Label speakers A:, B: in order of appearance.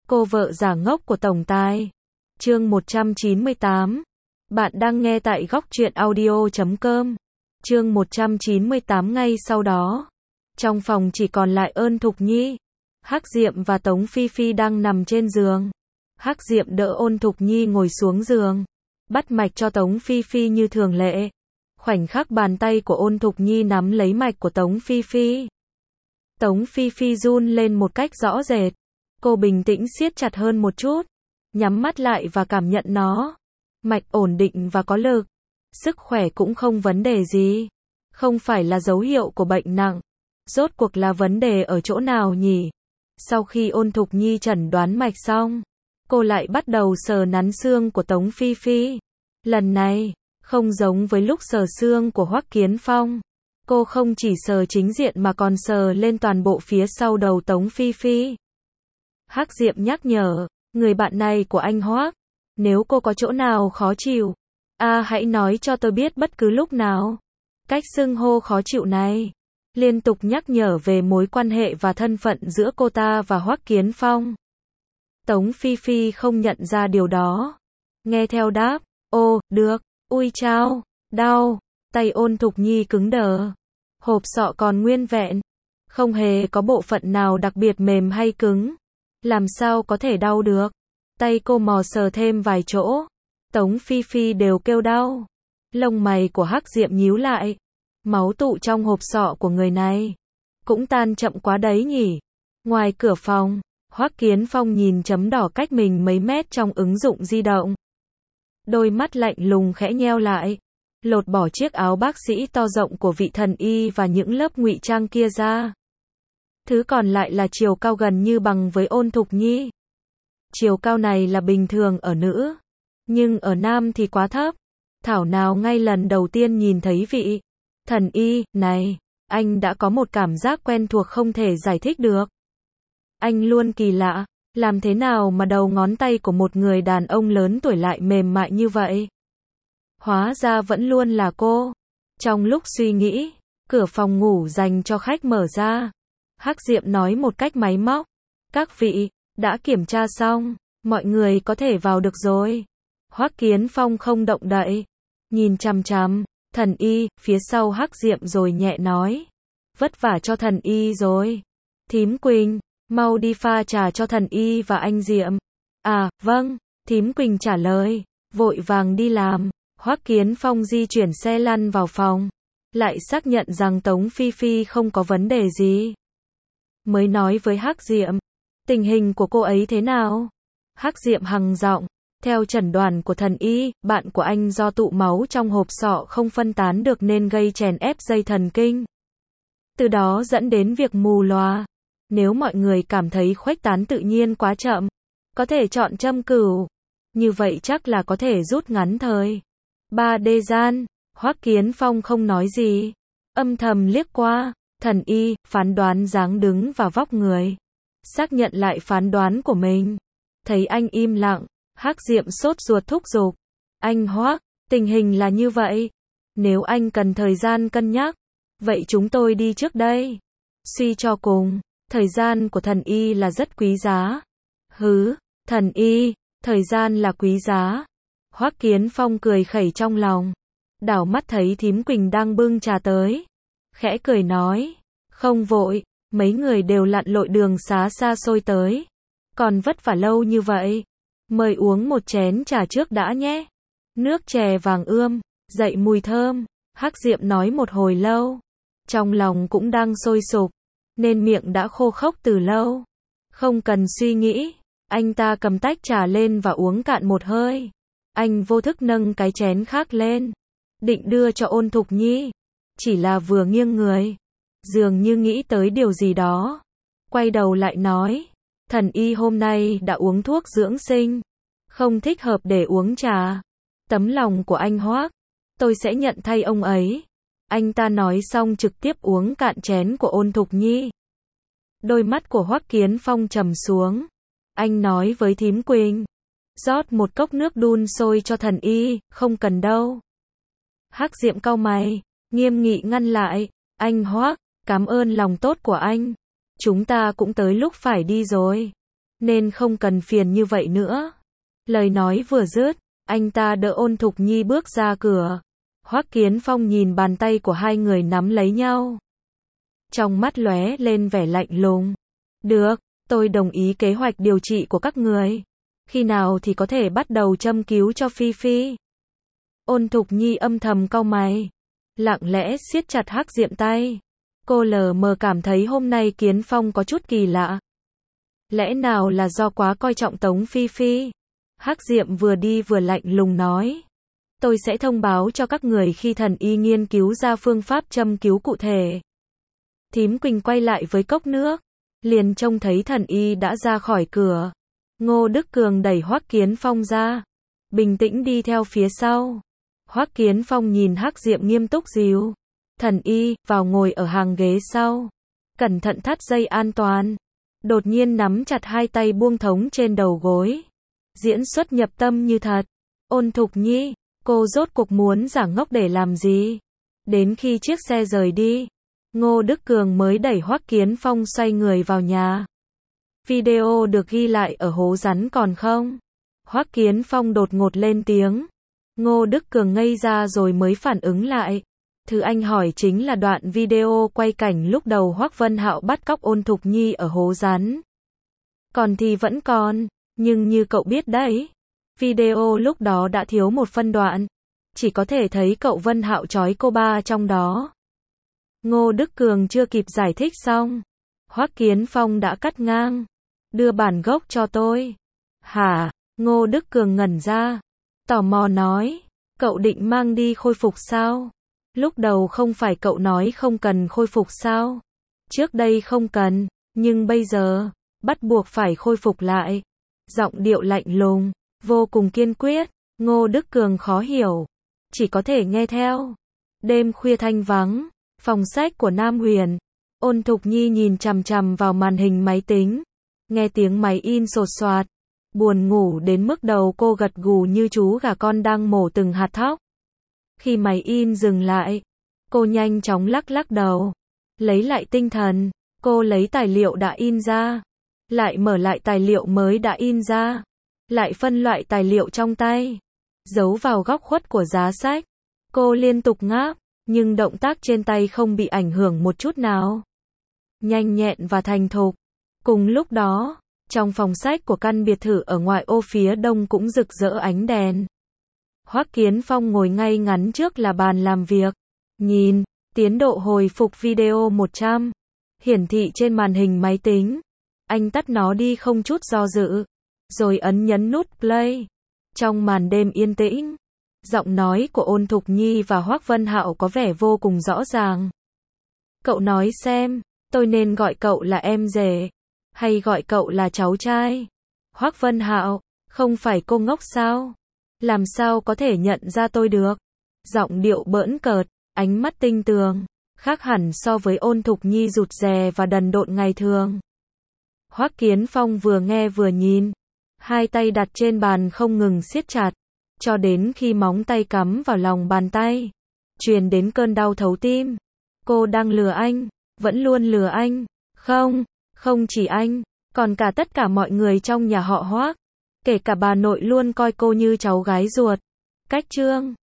A: Cô vợ giả ngốc của tổng tài. Chương 198. Bạn đang nghe tại góc truyện audio.com. Chương 198. Ngay sau đó, trong phòng chỉ còn lại Ơn Thục Nhi, Hắc Diệm và Tống Phi Phi đang nằm trên giường. Hắc Diệm đỡ Ôn Thục Nhi ngồi xuống giường, bắt mạch cho Tống Phi Phi như thường lệ. Khoảnh khắc bàn tay của Ôn Thục Nhi nắm lấy mạch của Tống Phi Phi, Tống Phi Phi run lên một cách rõ rệt. Cô bình tĩnh siết chặt hơn một chút, nhắm mắt lại và cảm nhận nó. Mạch ổn định và có lực, sức khỏe cũng không vấn đề gì. Không phải là dấu hiệu của bệnh nặng. Rốt cuộc là vấn đề ở chỗ nào nhỉ? Sau khi Ôn Thục Nhi chẩn đoán mạch xong, cô lại bắt đầu sờ nắn xương của Tống Phi Phi. Lần này, không giống với lúc sờ xương của Hoắc Kiến Phong. Cô không chỉ sờ chính diện mà còn sờ lên toàn bộ phía sau đầu Tống Phi Phi. Hắc Diệm nhắc nhở, người bạn này của anh Hoắc, nếu cô có chỗ nào khó chịu, hãy nói cho tôi biết bất cứ lúc nào. Cách xưng hô khó chịu này liên tục nhắc nhở về mối quan hệ và thân phận giữa cô ta và Hoắc Kiến Phong. Tống Phi Phi không nhận ra điều đó, nghe theo đáp, ô, được, ui chao, đau. Tay Ôn Thục Nhi cứng đờ, hộp sọ còn nguyên vẹn, không hề có bộ phận nào đặc biệt mềm hay cứng, làm sao có thể đau được. Tay cô mò sờ thêm vài chỗ, Tống Phi Phi đều kêu đau. Lông mày của Hắc Diệm nhíu lại, máu tụ trong hộp sọ của người này cũng tan chậm quá đấy nhỉ. Ngoài cửa phòng, Hoắc Kiến Phong nhìn chấm đỏ cách mình mấy mét trong ứng dụng di động. Đôi mắt lạnh lùng khẽ nheo lại, lột bỏ chiếc áo bác sĩ to rộng của vị thần y và những lớp ngụy trang kia ra. Thứ còn lại là chiều cao gần như bằng với Ôn Thục Nhi. Chiều cao này là bình thường ở nữ, nhưng ở nam thì quá thấp. Thảo nào ngay lần đầu tiên nhìn thấy vị thần y này, anh đã có một cảm giác quen thuộc không thể giải thích được. Anh luôn kỳ lạ, làm thế nào mà đầu ngón tay của một người đàn ông lớn tuổi lại mềm mại như vậy? Hóa ra vẫn luôn là cô. Trong lúc suy nghĩ, cửa phòng ngủ dành cho khách mở ra. Hắc Diệm nói một cách máy móc, các vị, đã kiểm tra xong, mọi người có thể vào được rồi. Hoắc Kiến Phong không động đậy, nhìn chằm chằm thần y phía sau Hắc Diệm rồi nhẹ nói, vất vả cho thần y rồi. Thím Quỳnh, mau đi pha trà cho thần y và anh Diệm. À, vâng, thím Quỳnh trả lời, vội vàng đi làm. Hoắc Kiến Phong di chuyển xe lăn vào phòng, lại xác nhận rằng Tống Phi Phi không có vấn đề gì. Mới nói với Hắc Diệm, tình hình của cô ấy thế nào? Hắc Diệm hằng giọng, theo chẩn đoán của thần y, bạn của anh do tụ máu trong hộp sọ không phân tán được nên gây chèn ép dây thần kinh. Từ đó dẫn đến việc mù lòa. Nếu mọi người cảm thấy khuếch tán tự nhiên quá chậm, có thể chọn châm cửu. Như vậy chắc là có thể rút ngắn thời 3D gian. Hoắc Kiến Phong không nói gì, âm thầm liếc qua thần y, phán đoán dáng đứng và vóc người, xác nhận lại phán đoán của mình. Thấy anh im lặng, Hắc Diệm sốt ruột thúc giục, anh Hoắc, tình hình là như vậy, nếu anh cần thời gian cân nhắc, vậy chúng tôi đi trước đây. Suy cho cùng, thời gian của thần y là rất quý giá. Hứ, thần y, thời gian là quý giá. Hoắc Kiến Phong cười khẩy trong lòng, đảo mắt thấy thím Quỳnh đang bưng trà tới, khẽ cười nói, không vội, mấy người đều lặn lội đường xá xa xôi tới, còn vất vả lâu như vậy, mời uống một chén trà trước đã nhé. Nước chè vàng ươm, dậy mùi thơm. Hắc Diệm nói một hồi lâu, trong lòng cũng đang sôi sục, nên miệng đã khô khốc từ lâu. Không cần suy nghĩ, anh ta cầm tách trà lên và uống cạn một hơi. Anh vô thức nâng cái chén khác lên, định đưa cho Ôn Thục Nhi, chỉ là vừa nghiêng người, dường như nghĩ tới điều gì đó, quay đầu lại nói, thần y hôm nay đã uống thuốc dưỡng sinh, không thích hợp để uống trà. Tấm lòng của anh Hoắc, tôi sẽ nhận thay ông ấy. Anh ta nói xong trực tiếp uống cạn chén của Ôn Thục Nhi. Đôi mắt của Hoắc Kiến Phong trầm xuống, anh nói với thím Quỳnh, rót một cốc nước đun sôi cho thần y, không cần đâu. Hắc Diệm cau mày, nghiêm nghị ngăn lại, anh Hoắc, cảm ơn lòng tốt của anh, chúng ta cũng tới lúc phải đi rồi. nên không cần phiền như vậy nữa. Lời nói vừa dứt, anh ta đỡ Ôn Thục Nhi bước ra cửa. Hoắc Kiến Phong nhìn bàn tay của hai người nắm lấy nhau. Trong mắt lóe lên vẻ lạnh lùng. Được, tôi đồng ý kế hoạch điều trị của các người. Khi nào thì có thể bắt đầu châm cứu cho Phi Phi? Ôn Thục Nhi âm thầm cau mày, lặng lẽ siết chặt Hắc Diệm tay. Cô lờ mờ cảm thấy hôm nay Kiến Phong có chút kỳ lạ. Lẽ nào là do quá coi trọng Tống Phi Phi? Hắc Diệm vừa đi vừa lạnh lùng nói. Tôi sẽ thông báo cho các người khi thần y nghiên cứu ra phương pháp châm cứu cụ thể. Thím Quỳnh quay lại với cốc nước, liền trông thấy thần y đã ra khỏi cửa. Ngô Đức Cường đẩy Hoắc Kiến Phong ra, bình tĩnh đi theo phía sau. Hoắc Kiến Phong nhìn Hắc Diệm nghiêm túc dìu thần y vào ngồi ở hàng ghế sau, cẩn thận thắt dây an toàn. Đột nhiên nắm chặt hai tay buông thõng trên đầu gối, diễn xuất nhập tâm như thật. Ôn Thục Nhi, cô rốt cuộc muốn giả ngốc để làm gì? Đến khi chiếc xe rời đi, Ngô Đức Cường mới đẩy Hoắc Kiến Phong xoay người vào nhà. Video được ghi lại ở hố rắn còn không? Hoắc Kiến Phong đột ngột lên tiếng. Ngô Đức Cường ngây ra rồi mới phản ứng lại. Thứ anh hỏi chính là đoạn video quay cảnh lúc đầu Hoắc Vân Hạo bắt cóc Ôn Thục Nhi ở hố rắn. Còn thì vẫn còn, nhưng như cậu biết đấy, video lúc đó đã thiếu một phân đoạn. Chỉ có thể thấy cậu Vân Hạo trói cô ba trong đó. Ngô Đức Cường chưa kịp giải thích xong, Hoắc Kiến Phong đã cắt ngang. Đưa bản gốc cho tôi. Hả? Ngô Đức Cường ngẩn ra, tò mò nói, cậu định mang đi khôi phục sao? Lúc đầu không phải cậu nói không cần khôi phục sao? Trước đây không cần, nhưng bây giờ, bắt buộc phải khôi phục lại. Giọng điệu lạnh lùng, vô cùng kiên quyết. Ngô Đức Cường khó hiểu, chỉ có thể nghe theo. Đêm khuya thanh vắng, phòng sách của Nam Huyền. Ôn Thục Nhi nhìn chằm chằm vào màn hình máy tính, nghe tiếng máy in sột soạt, buồn ngủ đến mức đầu cô gật gù như chú gà con đang mổ từng hạt thóc. Khi máy in dừng lại, cô nhanh chóng lắc lắc đầu, lấy lại tinh thần. Cô lấy tài liệu đã in ra, lại mở lại tài liệu mới đã in ra, lại phân loại tài liệu trong tay, giấu vào góc khuất của giá sách. Cô liên tục ngáp, nhưng động tác trên tay không bị ảnh hưởng một chút nào. Nhanh nhẹn và thành thục. Cùng lúc đó, trong phòng sách của căn biệt thự ở ngoại ô phía đông cũng rực rỡ ánh đèn. Hoắc Kiến Phong ngồi ngay ngắn trước là bàn làm việc, nhìn tiến độ hồi phục video 100 hiển thị trên màn hình máy tính. Anh tắt nó đi không chút do dự, rồi ấn nhấn nút play. Trong màn đêm yên tĩnh, giọng nói của Ôn Thục Nhi và Hoắc Vân Hạo có vẻ vô cùng rõ ràng. Cậu nói xem, tôi nên gọi cậu là em rể, hay gọi cậu là cháu trai? Hoắc Vân Hạo, không phải cô ngốc sao? Làm sao có thể nhận ra tôi được? Giọng điệu bỡn cợt, ánh mắt tinh tường, khác hẳn so với Ôn Thục Nhi rụt rè và đần độn ngày thường. Hoắc Kiến Phong vừa nghe vừa nhìn, hai tay đặt trên bàn không ngừng siết chặt, cho đến khi móng tay cắm vào lòng bàn tay, truyền đến cơn đau thấu tim. Cô đang lừa anh, vẫn luôn lừa anh. Không, không chỉ anh, còn cả tất cả mọi người trong nhà họ Hoắc, kể cả bà nội luôn coi cô như cháu gái ruột. Cách chương